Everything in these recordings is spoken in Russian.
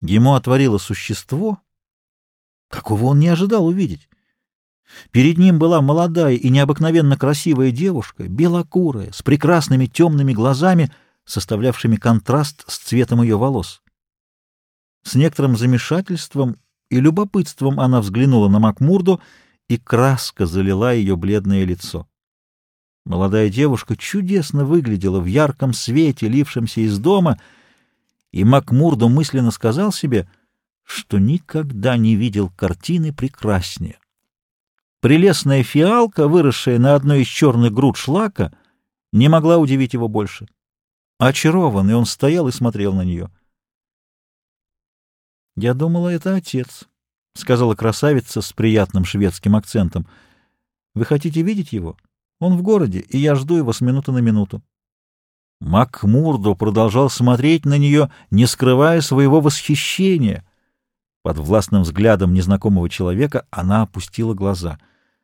Ему отворило существо, какого он не ожидал увидеть. Перед ним была молодая и необыкновенно красивая девушка, белокурая, с прекрасными темными глазами, составлявшими контраст с цветом ее волос. С некоторым замешательством и любопытством она взглянула на Макмурду, и краска залила ее бледное лицо. Молодая девушка чудесно выглядела в ярком свете, лившемся из дома, и Макмурду мысленно сказал себе, что никогда не видел картины прекраснее. Прелестная фиалка, выросшая на одной из черных груд шлака, не могла удивить его больше. Очарованный, он стоял и смотрел на нее. «Я думала, это отец», — сказала красавица с приятным шведским акцентом. «Вы хотите видеть его? Он в городе, и я жду его с минуты на минуту». Макмурду продолжал смотреть на нее, не скрывая своего восхищения. Под властным взглядом незнакомого человека она опустила глаза.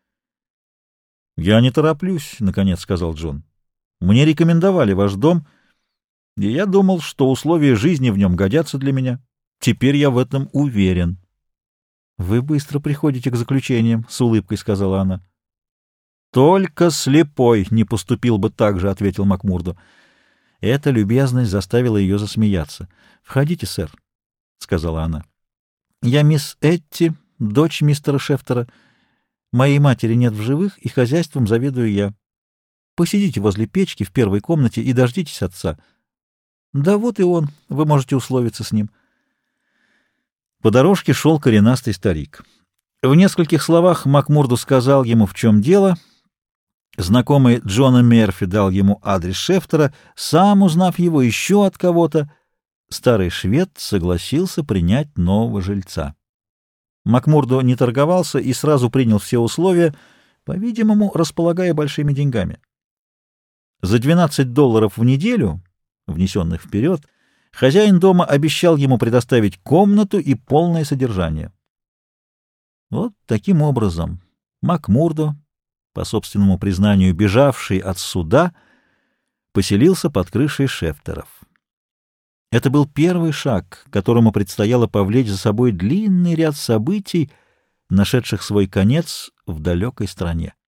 «Я не тороплюсь», — наконец сказал Джон. «Мне рекомендовали ваш дом, и я думал, что условия жизни в нем годятся для меня. Теперь я в этом уверен». «Вы быстро приходите к заключениям», — с улыбкой сказала она. «Только слепой не поступил бы так же», — ответил Макмурду. Эта любезность заставила ее засмеяться. «Входите, сэр», — сказала она. «Я мисс Этти, дочь мистера Шефтера. Моей матери нет в живых, и хозяйством заведую я. Посидите возле печки в первой комнате и дождитесь отца. Да вот и он, вы можете условиться с ним». По дорожке шел коренастый старик. В нескольких словах Макмурду сказал ему, в чем дело. Знакомый Джона Мерфи дал ему адрес Шефтера, сам узнав его еще от кого-то. Старый швед согласился принять нового жильца. Макмурду не торговался и сразу принял все условия, по-видимому, располагая большими деньгами. За $12 в неделю, внесенных вперед, хозяин дома обещал ему предоставить комнату и полное содержание. Вот таким образом Макмурду, по собственному признанию бежавший от суда, поселился под крышей Шефтеров. Это был первый шаг, которому предстояло повлечь за собой длинный ряд событий, нашедших свой конец в далекой стране.